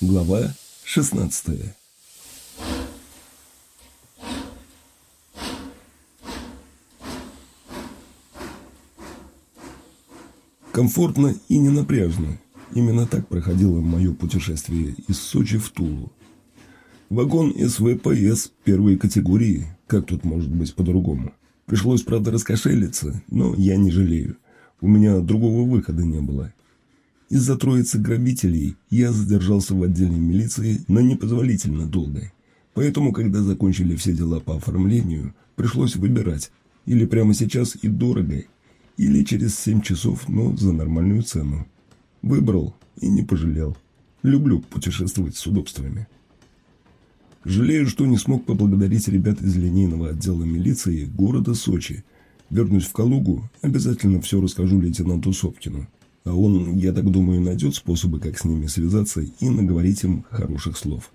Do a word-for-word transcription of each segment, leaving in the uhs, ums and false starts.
Глава шестнадцатая. Комфортно и ненапряжно. Именно так проходило мое путешествие из Сочи в Тулу. Вагон эс вэ пэ эс первой категории, как тут может быть по-другому. Пришлось, правда, раскошелиться, но я не жалею. У меня другого выхода не было. Из-за троицы грабителей я задержался в отделе милиции на непозволительно долго. Поэтому, когда закончили все дела по оформлению, пришлось выбирать. Или прямо сейчас и дорого, или через семь часов, но за нормальную цену. Выбрал и не пожалел. Люблю путешествовать с удобствами. Жалею, что не смог поблагодарить ребят из линейного отдела милиции города Сочи. Вернусь в Калугу, обязательно все расскажу лейтенанту Сопкину. А он, я так думаю, найдет способы, как с ними связаться и наговорить им хороших слов.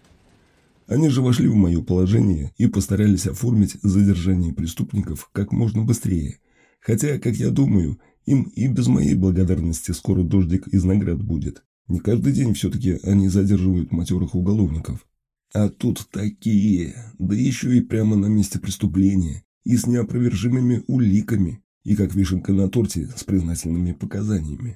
Они же вошли в мое положение и постарались оформить задержание преступников как можно быстрее. Хотя, как я думаю, им и без моей благодарности скоро дождик из наград будет. Не каждый день все-таки они задерживают матерых уголовников. А тут такие, да еще и прямо на месте преступления, и с неопровержимыми уликами, и как вишенка на торте с признательными показаниями.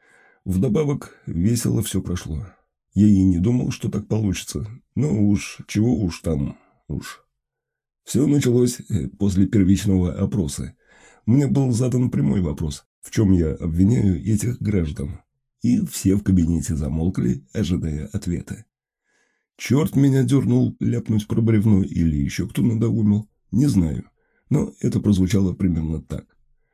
Вдобавок, весело все прошло. Я и не думал, что так получится. Но уж, чего уж там, уж. Все началось после первичного опроса. Мне был задан прямой вопрос, в чем я обвиняю этих граждан. И все в кабинете замолкли, ожидая ответа. Черт меня дернул ляпнуть про бревно или еще кто надоумил, не знаю. Но это прозвучало примерно так.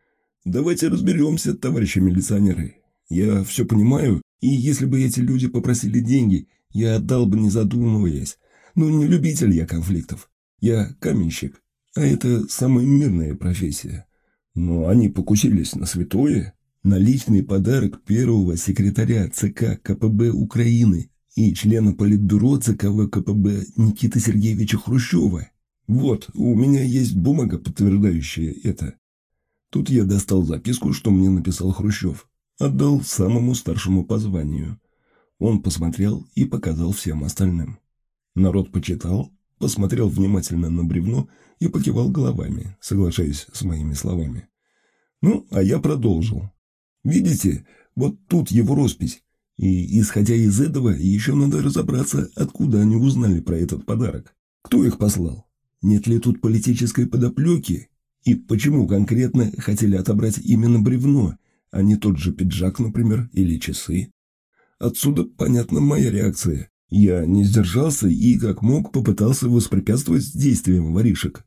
Давайте разберемся, товарищи милиционеры. Я все понимаю, и если бы эти люди попросили деньги, я отдал бы, не задумываясь. Но не любитель я конфликтов. Я каменщик, а это самая мирная профессия. Но они покусились на святое, на личный подарок первого секретаря ЦК ка пэ бэ Украины и члена политбюро ЦК вэ ка пэ бэ Никиты Сергеевича Хрущева. Вот, у меня есть бумага, подтверждающая это. Тут я достал записку, что мне написал Хрущев. Отдал самому старшему по званию. Он посмотрел и показал всем остальным. Народ почитал, посмотрел внимательно на бревно и покивал головами, соглашаясь с моими словами. Ну, а я продолжил. Видите, вот тут его роспись. И, исходя из этого, еще надо разобраться, откуда они узнали про этот подарок. Кто их послал? Нет ли тут политической подоплеки? И почему конкретно хотели отобрать именно бревно, а не тот же пиджак, например, или часы? Отсюда понятна моя реакция. Я не сдержался и, как мог, попытался воспрепятствовать действиям воришек.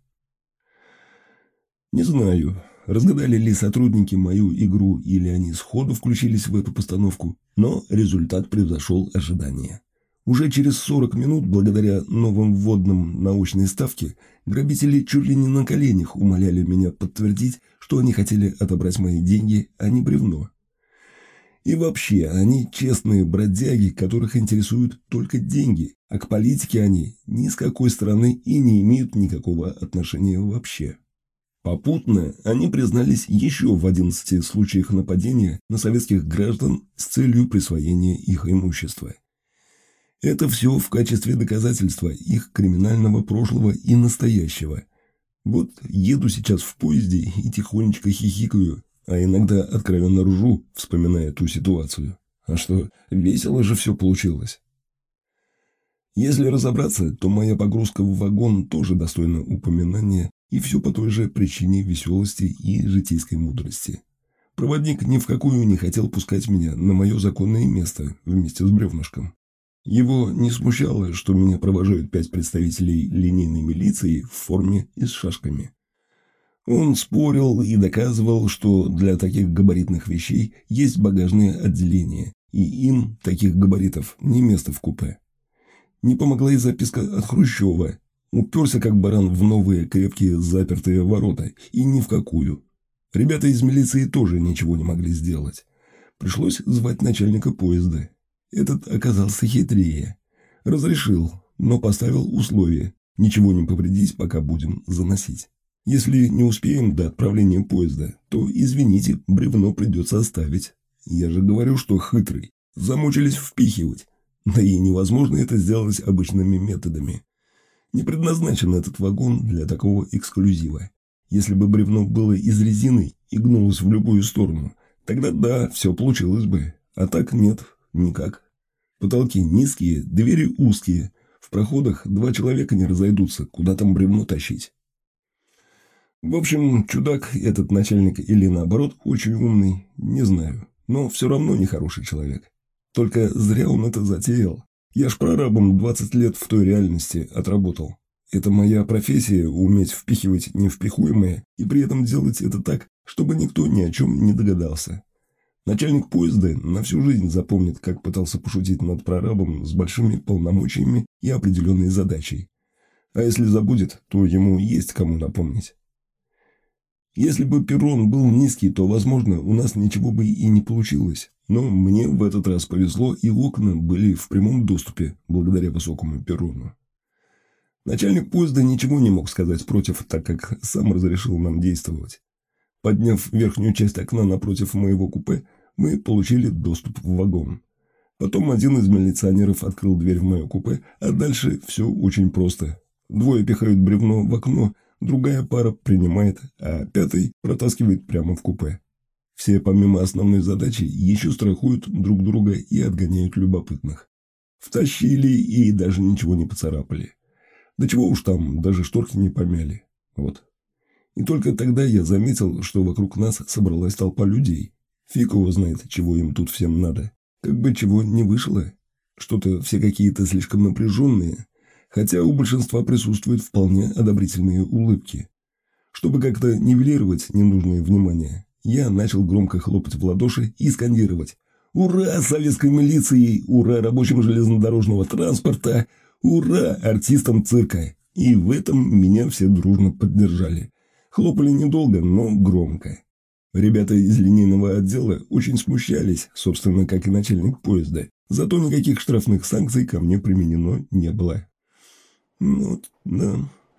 Не знаю, разгадали ли сотрудники мою игру или они сходу включились в эту постановку, но результат превзошел ожидания. Уже через сорок минут, благодаря новым вводным научной ставке, грабители чуть ли не на коленях умоляли меня подтвердить, что они хотели отобрать мои деньги, а не бревно. И вообще, они честные бродяги, которых интересуют только деньги, а к политике они ни с какой стороны и не имеют никакого отношения вообще. Попутно они признались еще в одиннадцати случаях нападения на советских граждан с целью присвоения их имущества. Это все в качестве доказательства их криминального прошлого и настоящего. Вот еду сейчас в поезде и тихонечко хихикаю, а иногда откровенно ржу, вспоминая ту ситуацию. А что, весело же все получилось. Если разобраться, то моя погрузка в вагон тоже достойна упоминания, и все по той же причине веселости и житейской мудрости. Проводник ни в какую не хотел пускать меня на мое законное место вместе с бревнышком. Его не смущало, что меня провожают пять представителей линейной милиции в форме и с шашками. Он спорил и доказывал, что для таких габаритных вещей есть багажное отделение, и им, таких габаритов, не место в купе. Не помогла и записка от Хрущева. Уперся как баран в новые крепкие запертые ворота, и ни в какую. Ребята из милиции тоже ничего не могли сделать. Пришлось звать начальника поезда. Этот оказался хитрее. Разрешил, но поставил условие: ничего не повредить, пока будем заносить. Если не успеем до отправления поезда, то, извините, бревно придется оставить. Я же говорю, что хитрый. Замучились впихивать. Да и невозможно это сделать обычными методами. Не предназначен этот вагон для такого эксклюзива. Если бы бревно было из резины и гнулось в любую сторону, тогда да, все получилось бы. А так нет, никак. Потолки низкие, двери узкие. В проходах два человека не разойдутся, куда там бревно тащить. В общем, чудак этот начальник или наоборот очень умный, не знаю. Но все равно нехороший человек. Только зря он это затеял. Я ж прорабом двадцать лет в той реальности отработал. Это моя профессия — уметь впихивать невпихуемое и при этом делать это так, чтобы никто ни о чем не догадался. Начальник поезда на всю жизнь запомнит, как пытался пошутить над прорабом с большими полномочиями и определенной задачей. А если забудет, то ему есть кому напомнить. Если бы перрон был низкий, то, возможно, у нас ничего бы и не получилось. Но мне в этот раз повезло, и окна были в прямом доступе, благодаря высокому перрону. Начальник поезда ничего не мог сказать против, так как сам разрешил нам действовать. Подняв верхнюю часть окна напротив моего купе, мы получили доступ в вагон. Потом один из милиционеров открыл дверь в мое купе, а дальше все очень просто. Двое пихают бревно в окно, другая пара принимает, а пятый протаскивает прямо в купе. Все, помимо основной задачи, еще страхуют друг друга и отгоняют любопытных. Втащили и даже ничего не поцарапали. Да чего уж там, даже шторки не помяли. Вот. И только тогда я заметил, что вокруг нас собралась толпа людей. Фиг его знает, чего им тут всем надо. Как бы чего не вышло. Что-то все какие-то слишком напряженные. Хотя у большинства присутствуют вполне одобрительные улыбки. Чтобы как-то нивелировать ненужное внимание, я начал громко хлопать в ладоши и скандировать: «Ура советской милиции! Ура рабочим железнодорожного транспорта! Ура артистам цирка!» И в этом меня все дружно поддержали. Хлопали недолго, но громко. Ребята из линейного отдела очень смущались, собственно, как и начальник поезда. Зато никаких штрафных санкций ко мне применено не было. Ну, да.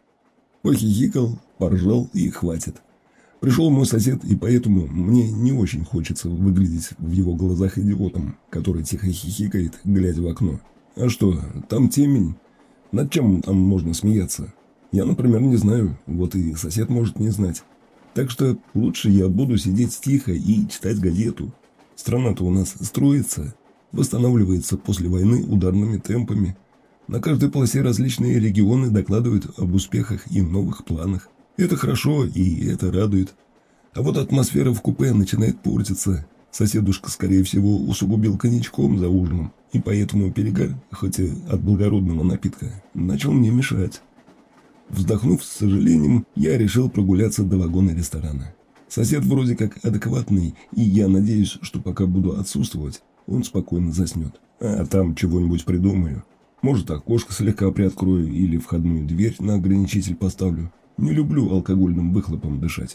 Похихикал, поржал и хватит. Пришел мой сосед, и поэтому мне не очень хочется выглядеть в его глазах идиотом, который тихо хихикает, глядя в окно. А что, там темень? Над чем там можно смеяться? Я, например, не знаю, вот и сосед может не знать. Так что лучше я буду сидеть тихо и читать газету. Страна-то у нас строится, восстанавливается после войны ударными темпами. На каждой полосе различные регионы докладывают об успехах и новых планах. Это хорошо, и это радует. А вот атмосфера в купе начинает портиться. Соседушка, скорее всего, усугубил коньячком за ужином, и поэтому перегар, хоть и от благородного напитка, начал мне мешать. Вздохнув с сожалением, я решил прогуляться до вагона ресторана. Сосед вроде как адекватный, и я надеюсь, что пока буду отсутствовать, он спокойно заснет. А там чего-нибудь придумаю. Может, окошко слегка приоткрою или входную дверь на ограничитель поставлю. Не люблю алкогольным выхлопом дышать.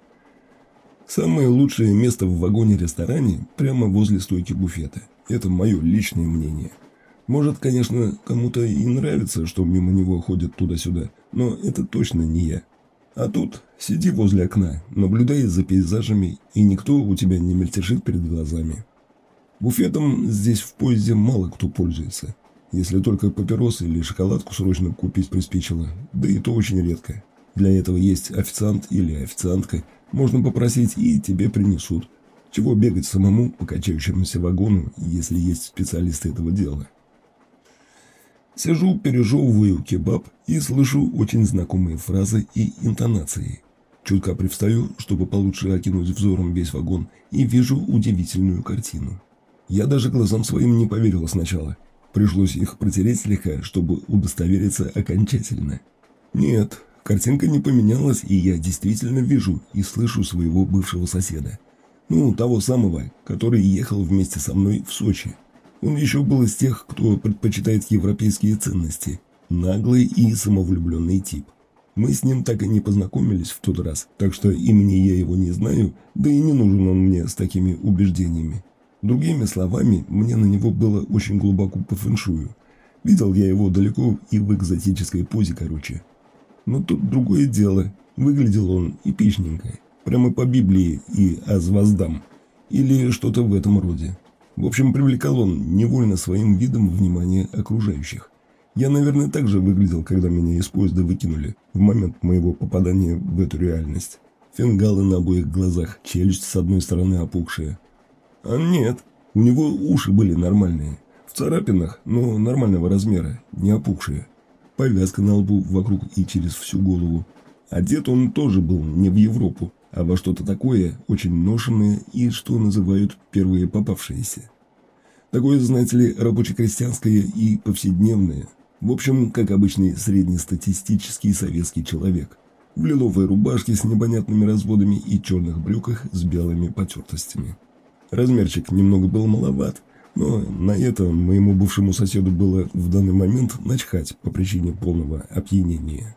Самое лучшее место в вагоне-ресторане прямо возле стойки буфета. Это мое личное мнение. Может, конечно, кому-то и нравится, что мимо него ходят туда-сюда, но это точно не я. А тут сиди возле окна, наблюдай за пейзажами, и никто у тебя не мельтешит перед глазами. Буфетом здесь в поезде мало кто пользуется. Если только папиросы или шоколадку срочно купить приспичило, да и то очень редко. Для этого есть официант или официантка, можно попросить и тебе принесут. Чего бегать самому по качающемуся вагону, если есть специалисты этого дела? Сижу, пережевываю кебаб и слышу очень знакомые фразы и интонации. Чутко привстаю, чтобы получше окинуть взором весь вагон, и вижу удивительную картину. Я даже глазам своим не поверил сначала. Пришлось их протереть слегка, чтобы удостовериться окончательно. Нет, картинка не поменялась, и я действительно вижу и слышу своего бывшего соседа. Ну, того самого, который ехал вместе со мной в Сочи. Он еще был из тех, кто предпочитает европейские ценности. Наглый и самовлюбленный тип. Мы с ним так и не познакомились в тот раз, так что имени я его не знаю, да и не нужен он мне с такими убеждениями. Другими словами, мне на него было очень глубоко по фэншую. Видел я его далеко и в экзотической позе, короче. Но тут другое дело. Выглядел он эпичненько. Прямо по Библии и Азваздам. Или что-то в этом роде. В общем, привлекал он невольно своим видом внимание окружающих. Я, наверное, так же выглядел, когда меня из поезда выкинули в момент моего попадания в эту реальность. Фингалы на обоих глазах, челюсть с одной стороны опухшая. А нет, у него уши были нормальные. В царапинах, но нормального размера, не опухшие. Повязка на лбу вокруг и через всю голову. Одет он тоже был не в Европу, а во что-то такое, очень ношенное и, что называют, первые попавшиеся. Такое, знаете ли, рабоче-крестьянское и повседневное. В общем, как обычный среднестатистический советский человек. В лиловой рубашке с непонятными разводами и черных брюках с белыми потертостями. Размерчик немного был маловат, но на это моему бывшему соседу было в данный момент начхать по причине полного опьянения.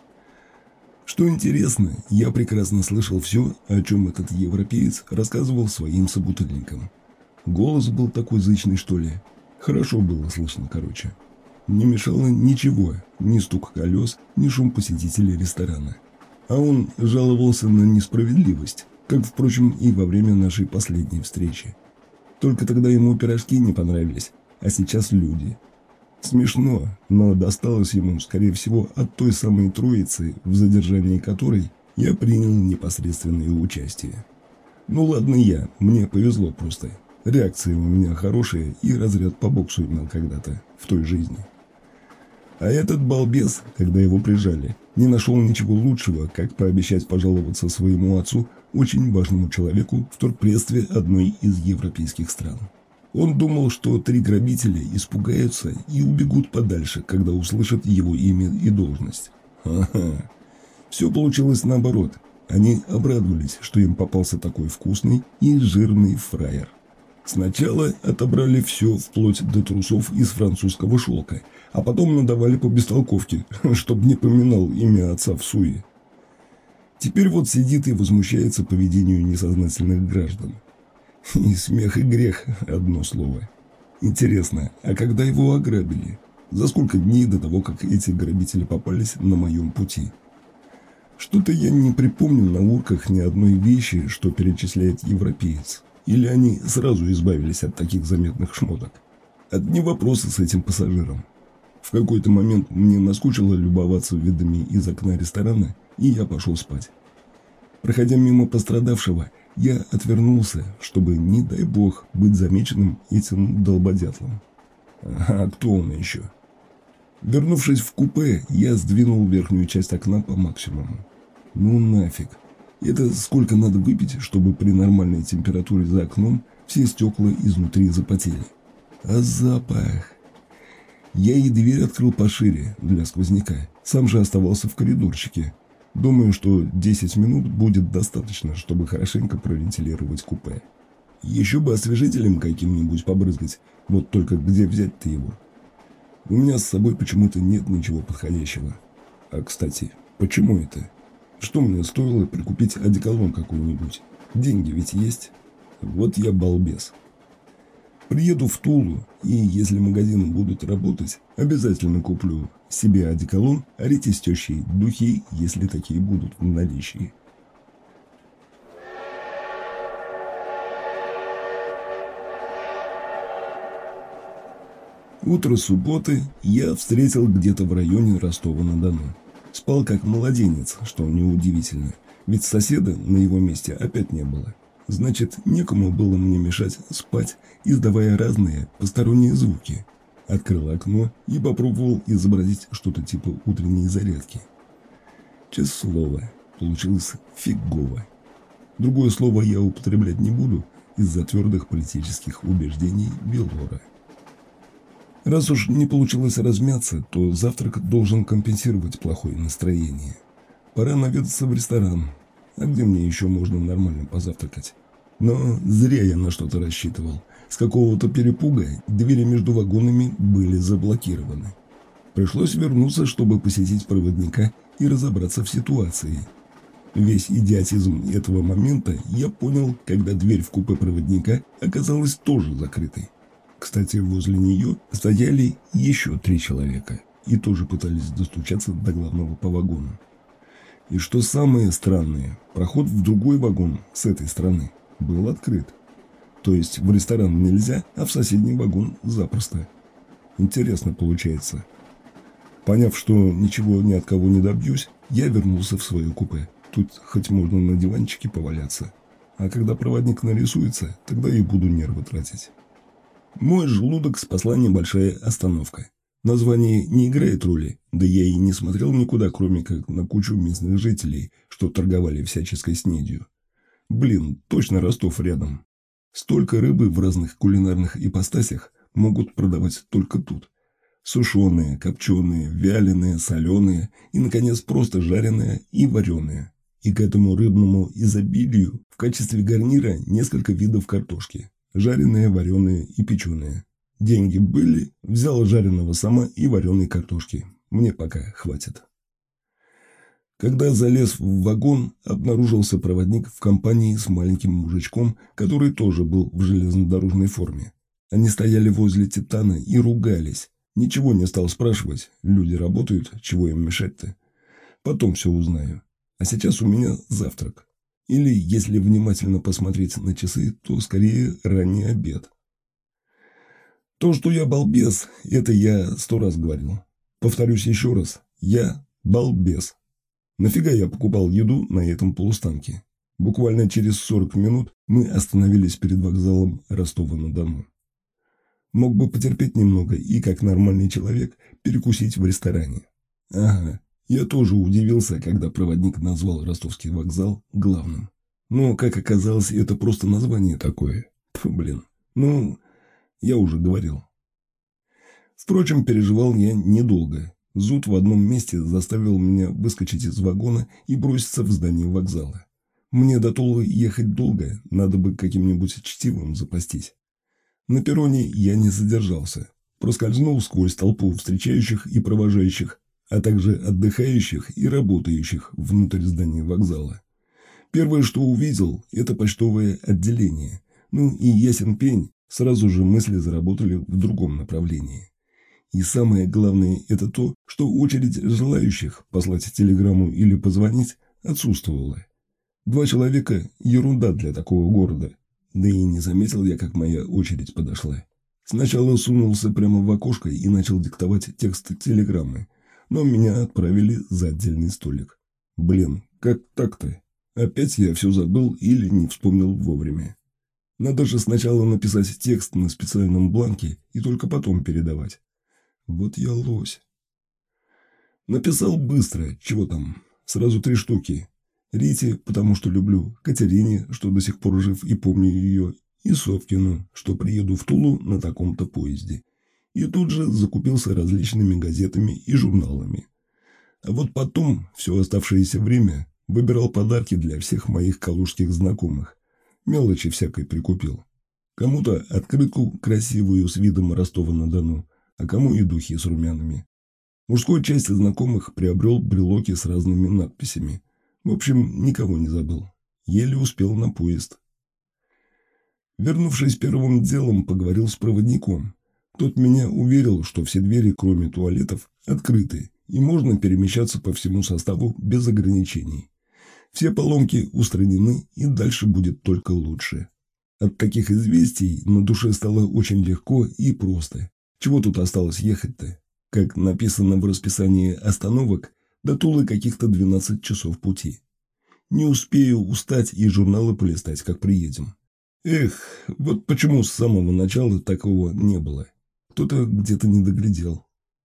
Что интересно, я прекрасно слышал все, о чем этот европеец рассказывал своим собутыльникам. Голос был такой зычный, что ли. Хорошо было слышно, короче. Не мешало ничего, ни стук колес, ни шум посетителей ресторана. А он жаловался на несправедливость, как, впрочем, и во время нашей последней встречи. Только тогда ему пирожки не понравились, а сейчас люди. Смешно, но досталось ему, скорее всего, от той самой троицы, в задержании которой я принял непосредственное участие. Ну ладно я, мне повезло просто. Реакция у меня хорошая и разряд по боксу имел когда-то, в той жизни. А этот балбес, когда его прижали, не нашел ничего лучшего, как пообещать пожаловаться своему отцу, очень важному человеку, в торгпредстве одной из европейских стран. Он думал, что три грабителя испугаются и убегут подальше, когда услышат его имя и должность. Ага. Все получилось наоборот. Они обрадовались, что им попался такой вкусный и жирный фраер. Сначала отобрали все вплоть до трусов из французского шелка, а потом надавали по бестолковке, чтобы не поминал имя отца в суе. Теперь вот сидит и возмущается поведению несознательных граждан. И смех, и грех, одно слово. Интересно, а когда его ограбили? За сколько дней до того, как эти грабители попались на моем пути? Что-то я не припомню на урках ни одной вещи, что перечисляет европеец. Или они сразу избавились от таких заметных шмоток? Одни вопросы с этим пассажиром. В какой-то момент мне наскучило любоваться видами из окна ресторана, и я пошел спать. Проходя мимо пострадавшего, я отвернулся, чтобы, не дай бог, быть замеченным этим долбодятлом. А кто он еще? Вернувшись в купе, я сдвинул верхнюю часть окна по максимуму. Ну нафиг. Это сколько надо выпить, чтобы при нормальной температуре за окном все стекла изнутри запотели. А запах... Я и дверь открыл пошире, для сквозняка. Сам же оставался в коридорчике. Думаю, что десять минут будет достаточно, чтобы хорошенько провентилировать купе. Еще бы освежителем каким-нибудь побрызгать. Вот только где взять-то его? У меня с собой почему-то нет ничего подходящего. А, кстати, почему это? Что мне стоило прикупить одеколон какой-нибудь? Деньги ведь есть. Вот я балбес. Приеду в Тулу, и если магазины будут работать, обязательно куплю себе одеколон, а Рите с тещей духи, если такие будут в наличии. Утро субботы я встретил где-то в районе Ростова-на-Дону. Спал как младенец, что неудивительно, ведь соседа на его месте опять не было. Значит, некому было мне мешать спать, издавая разные посторонние звуки. Открыл окно и попробовал изобразить что-то типа утренней зарядки. Честное слово, получилось фигово. Другое слово я употреблять не буду из-за твердых политических убеждений Белора. Раз уж не получилось размяться, то завтрак должен компенсировать плохое настроение. Пора наведаться в ресторан. А где мне еще можно нормально позавтракать? Но зря я на что-то рассчитывал. С какого-то перепуга двери между вагонами были заблокированы. Пришлось вернуться, чтобы посетить проводника и разобраться в ситуации. Весь идиотизм этого момента я понял, когда дверь в купе проводника оказалась тоже закрытой. Кстати, возле нее стояли еще три человека и тоже пытались достучаться до главного по вагону. И что самое странное, проход в другой вагон с этой стороны был открыт. То есть в ресторан нельзя, а в соседний вагон запросто. Интересно получается. Поняв, что ничего ни от кого не добьюсь, я вернулся в свое купе. Тут хоть можно на диванчике поваляться. А когда проводник нарисуется, тогда и буду нервы тратить. Мой желудок спасла небольшая остановка. Название не играет роли, да я и не смотрел никуда, кроме как на кучу местных жителей, что торговали всяческой снедью. Блин, точно Ростов рядом. Столько рыбы в разных кулинарных ипостасях могут продавать только тут. Сушеные, копченые, вяленые, соленые и, наконец, просто жареные и вареные. И к этому рыбному изобилию в качестве гарнира несколько видов картошки. Жареные, вареные и печеные. Деньги были, взял жареного сама и вареной картошки. Мне пока хватит. Когда залез в вагон, обнаружился проводник в компании с маленьким мужичком, который тоже был в железнодорожной форме. Они стояли возле Титана и ругались. Ничего не стал спрашивать. Люди работают, чего им мешать-то? Потом все узнаю. А сейчас у меня завтрак. Или, если внимательно посмотреть на часы, то скорее ранний обед. То, что я балбес, это я сто раз говорил. Повторюсь еще раз. Я балбес. Нафига я покупал еду на этом полустанке? Буквально через сорок минут мы остановились перед вокзалом Ростова-на-Дону. Мог бы потерпеть немного и, как нормальный человек, перекусить в ресторане. Ага, я тоже удивился, когда проводник назвал ростовский вокзал главным. Но, как оказалось, это просто название такое. Фу, блин. Ну, я уже говорил. Впрочем, переживал я недолго. Зуд в одном месте заставил меня выскочить из вагона и броситься в здание вокзала. Мне до Тулы ехать долго, надо бы каким-нибудь чтивом запастись. На перроне я не задержался. Проскользнул сквозь толпу встречающих и провожающих, а также отдыхающих и работающих внутрь здания вокзала. Первое, что увидел, это почтовое отделение. Ну и ясен пень, сразу же мысли заработали в другом направлении. И самое главное это то, что очередь желающих послать телеграмму или позвонить отсутствовала. Два человека – ерунда для такого города. Да и не заметил я, как моя очередь подошла. Сначала сунулся прямо в окошко и начал диктовать текст телеграммы, но меня отправили за отдельный столик. Блин, как так-то? Опять я все забыл или не вспомнил вовремя. Надо же сначала написать текст на специальном бланке и только потом передавать. Вот я лось. Написал быстро, чего там, сразу три штуки. Рите, потому что люблю, Катерине, что до сих пор жив и помню ее, и Совкину, что приеду в Тулу на таком-то поезде. И тут же закупился различными газетами и журналами. А вот потом, все оставшееся время, выбирал подарки для всех моих калужских знакомых. Мелочи всякой прикупил. Кому-то открытку красивую с видом Ростова-на-Дону, а кому и духи с румянами. Мужской части знакомых приобрел брелоки с разными надписями. В общем, никого не забыл. Еле успел на поезд. Вернувшись первым делом, поговорил с проводником. Тот меня уверил, что все двери, кроме туалетов, открыты, и можно перемещаться по всему составу без ограничений. Все поломки устранены, и дальше будет только лучше. От таких известий на душе стало очень легко и просто. Чего тут осталось ехать-то? Как написано в расписании остановок, до Тулы каких-то двенадцать часов пути. Не успею устать и журналы полистать, как приедем. Эх, вот почему с самого начала такого не было. Кто-то где-то не доглядел.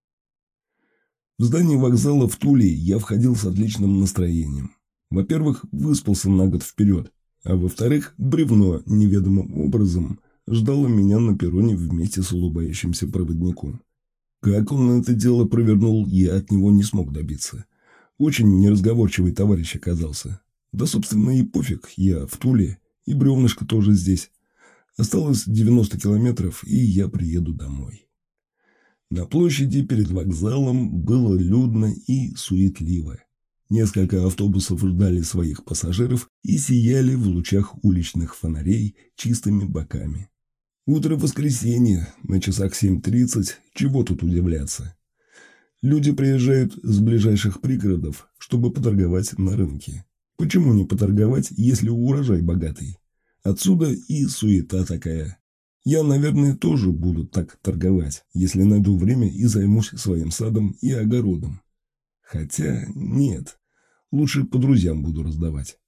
В здание вокзала в Туле я входил с отличным настроением. Во-первых, выспался на год вперед, а во-вторых, бревно неведомым образом ждало меня на перроне вместе с улыбающимся проводником. Как он это дело провернул, я от него не смог добиться. Очень неразговорчивый товарищ оказался. Да, собственно, и пофиг, я в Туле, и бревнышко тоже здесь. Осталось девяносто километров, и я приеду домой. На площади перед вокзалом было людно и суетливо. Несколько автобусов ждали своих пассажиров и сияли в лучах уличных фонарей чистыми боками. Утро воскресенья, на часах семь тридцать, чего тут удивляться. Люди приезжают с ближайших пригородов, чтобы поторговать на рынке. Почему не поторговать, если урожай богатый? Отсюда и суета такая. Я, наверное, тоже буду так торговать, если найду время и займусь своим садом и огородом. Хотя нет, лучше по друзьям буду раздавать.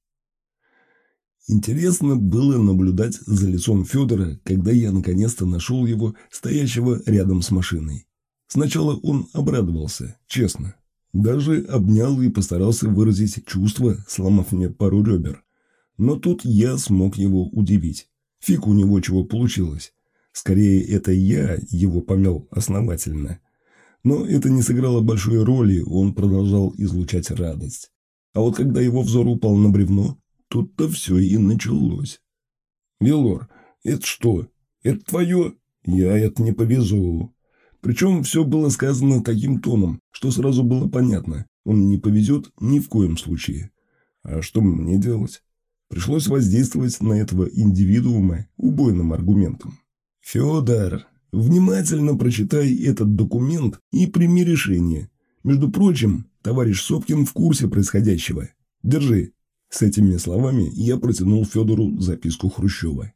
Интересно было наблюдать за лицом Федора, когда я наконец-то нашел его, стоящего рядом с машиной. Сначала он обрадовался, честно. Даже обнял и постарался выразить чувства, сломав мне пару ребер. Но тут я смог его удивить. Фиг у него чего получилось. Скорее, это я его помял основательно. Но это не сыграло большой роли, он продолжал излучать радость. А вот когда его взор упал на бревно, тут-то все и началось. «Велор, это что? Это твое? Я это не повезу». Причем все было сказано таким тоном, что сразу было понятно. Он не повезет ни в коем случае. А что мне делать? Пришлось воздействовать на этого индивидуума убойным аргументом. «Федор, внимательно прочитай этот документ и прими решение. Между прочим, товарищ Сопкин в курсе происходящего. Держи». С этими словами я протянул Федору записку Хрущева.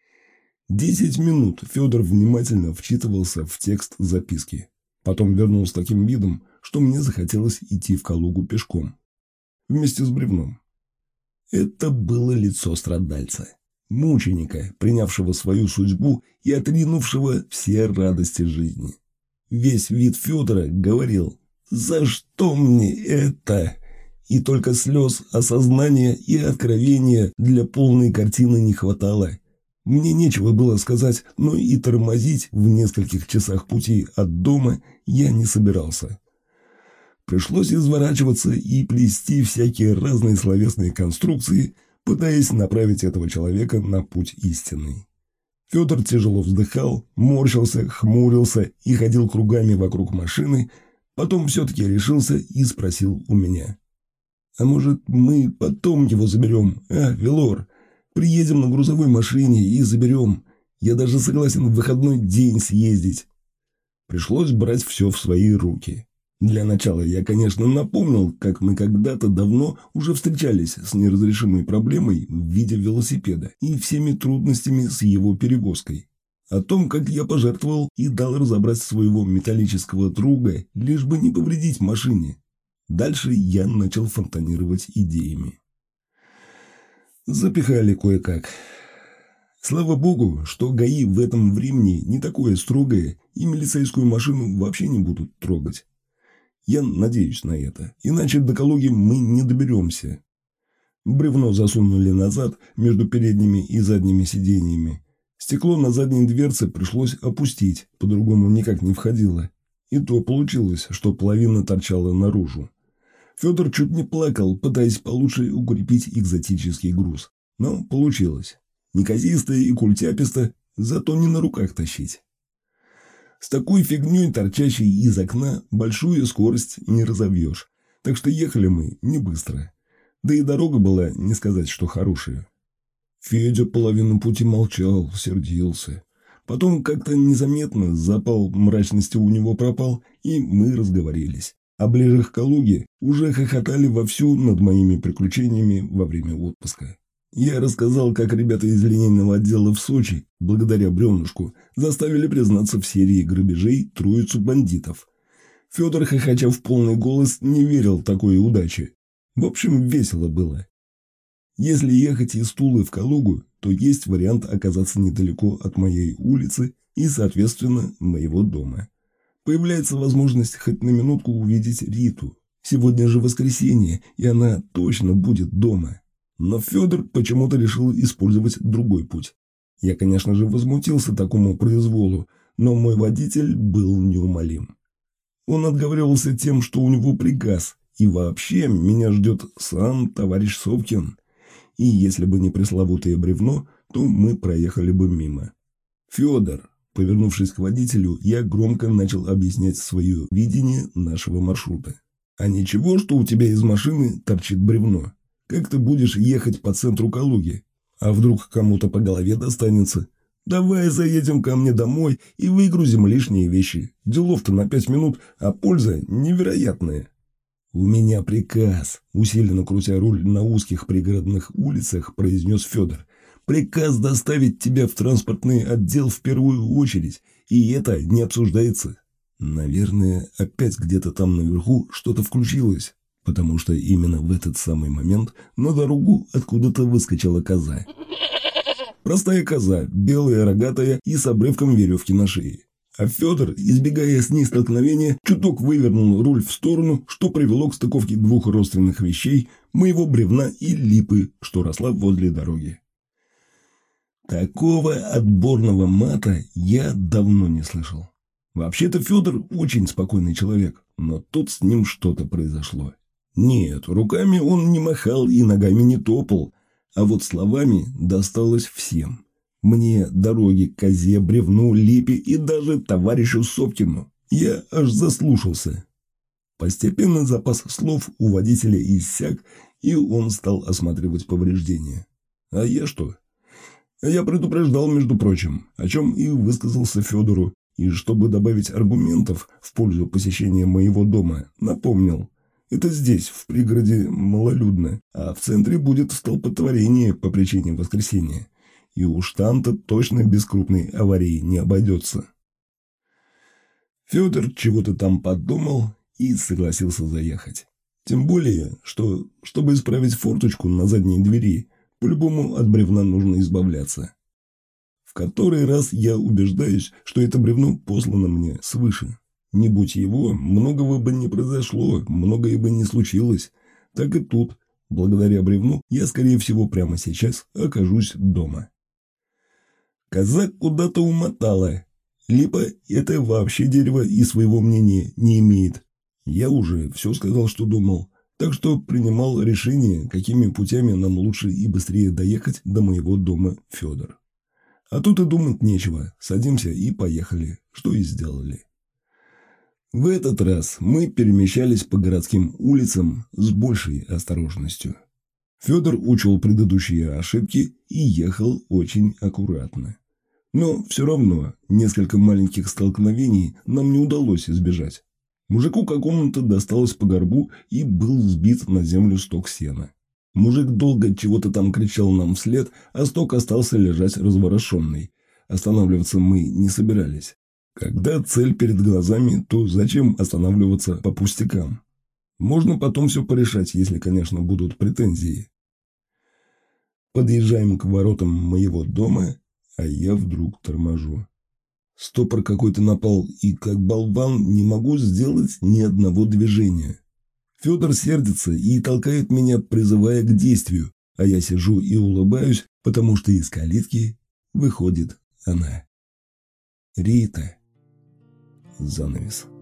Десять минут Федор внимательно вчитывался в текст записки. Потом вернул с таким видом, что мне захотелось идти в Калугу пешком. Вместе с бревном. Это было лицо страдальца. Мученика, принявшего свою судьбу и отринувшего все радости жизни. Весь вид Федора говорил: «За что мне это?» И только слез осознания и откровения для полной картины не хватало. Мне нечего было сказать, но и тормозить в нескольких часах пути от дома я не собирался. Пришлось изворачиваться и плести всякие разные словесные конструкции, пытаясь направить этого человека на путь истинный. Федор тяжело вздыхал, морщился, хмурился и ходил кругами вокруг машины, потом все-таки решился и спросил у меня: «А может, мы потом его заберем, а, Велор? Приедем на грузовой машине и заберем. Я даже согласен в выходной день съездить». Пришлось брать все в свои руки. Для начала я, конечно, напомнил, как мы когда-то давно уже встречались с неразрешимой проблемой в виде велосипеда и всеми трудностями с его перевозкой. О том, как я пожертвовал и дал разобрать своего металлического друга, лишь бы не повредить машине. Дальше я начал фонтанировать идеями. Запихали кое-как. Слава богу, что ГАИ в этом времени не такое строгое, и милицейскую машину вообще не будут трогать. Я надеюсь на это, иначе до Калуги мы не доберемся. Бревно засунули назад между передними и задними сиденьями. Стекло на задней дверце пришлось опустить, по-другому никак не входило. И то получилось, что половина торчала наружу. Федор чуть не плакал, пытаясь получше укрепить экзотический груз. Но получилось. Неказисто и культяписто, зато не на руках тащить. С такой фигней, торчащей из окна, большую скорость не разовьешь. Так что ехали мы не быстро. Да и дорога была, не сказать, что хорошая. Федя половину пути молчал, сердился. Потом как-то незаметно запал мрачности у него пропал, и мы разговорились. А ближе к Калуге уже хохотали вовсю над моими приключениями во время отпуска. Я рассказал, как ребята из линейного отдела в Сочи, благодаря бревнышку, заставили признаться в серии грабежей троицу бандитов. Федор, хохоча в полный голос, не верил такой удаче. В общем, весело было. Если ехать из Тулы в Калугу, то есть вариант оказаться недалеко от моей улицы и, соответственно, моего дома. Появляется возможность хоть на минутку увидеть Риту. Сегодня же воскресенье, и она точно будет дома. Но Федор почему-то решил использовать другой путь. Я, конечно же, возмутился такому произволу, но мой водитель был неумолим. Он отговаривался тем, что у него приказ, и вообще меня ждет сам товарищ Сопкин. И если бы не пресловутое бревно, то мы проехали бы мимо. «Федор», повернувшись к водителю, я громко начал объяснять свое видение нашего маршрута. «А ничего, что у тебя из машины торчит бревно? Как ты будешь ехать по центру Калуги? А вдруг кому-то по голове достанется? Давай заедем ко мне домой и выгрузим лишние вещи. Делов-то на пять минут, а польза невероятная». «У меня приказ», — усиленно крутя руль на узких пригородных улицах, произнес Федор. Приказ доставить тебя в транспортный отдел в первую очередь, и это не обсуждается. Наверное, опять где-то там наверху что-то включилось, потому что именно в этот самый момент на дорогу откуда-то выскочила коза. Простая коза, белая, рогатая и с обрывком веревки на шее. А Федор, избегая с ней столкновения, чуток вывернул руль в сторону, что привело к стыковке двух родственных вещей, моего бревна и липы, что росла возле дороги. Такого отборного мата я давно не слышал. Вообще-то Федор очень спокойный человек, но тут с ним что-то произошло. Нет, руками он не махал и ногами не топал, а вот словами досталось всем. Мне, дороге, козе, бревну, липе и даже товарищу Сопкину. Я аж заслушался. Постепенно запас слов у водителя иссяк, и он стал осматривать повреждения. А я что? Я предупреждал, между прочим, о чем и высказался Федору, и чтобы добавить аргументов в пользу посещения моего дома, напомнил. Это здесь, в пригороде, малолюдно, а в центре будет столпотворение по причине воскресенья. И уж там-то точно без крупной аварии не обойдется. Федор чего-то там подумал и согласился заехать. Тем более, что, чтобы исправить форточку на задней двери, по-любому от бревна нужно избавляться. В который раз я убеждаюсь, что это бревно послано мне свыше. Не будь его, многого бы не произошло, многое бы не случилось. Так и тут, благодаря бревну, я, скорее всего, прямо сейчас окажусь дома. Коза куда-то умотала. Липа – это вообще дерево и своего мнения не имеет. Я уже все сказал, что думал, так что принимал решение, какими путями нам лучше и быстрее доехать до моего дома, Федор. А тут и думать нечего, садимся и поехали, что и сделали. В этот раз мы перемещались по городским улицам с большей осторожностью. Федор учел предыдущие ошибки и ехал очень аккуратно. Но все равно несколько маленьких столкновений нам не удалось избежать. Мужику какому-то досталось по горбу и был сбит на землю сток сена. Мужик долго чего-то там кричал нам вслед, а сток остался лежать разворошенный. Останавливаться мы не собирались. Когда цель перед глазами, то зачем останавливаться по пустякам? Можно потом все порешать, если, конечно, будут претензии. Подъезжаем к воротам моего дома, а я вдруг торможу. Стопор какой-то напал, и как болван не могу сделать ни одного движения. Федор сердится и толкает меня, призывая к действию, а я сижу и улыбаюсь, потому что из калитки выходит она. Рита. Занавес.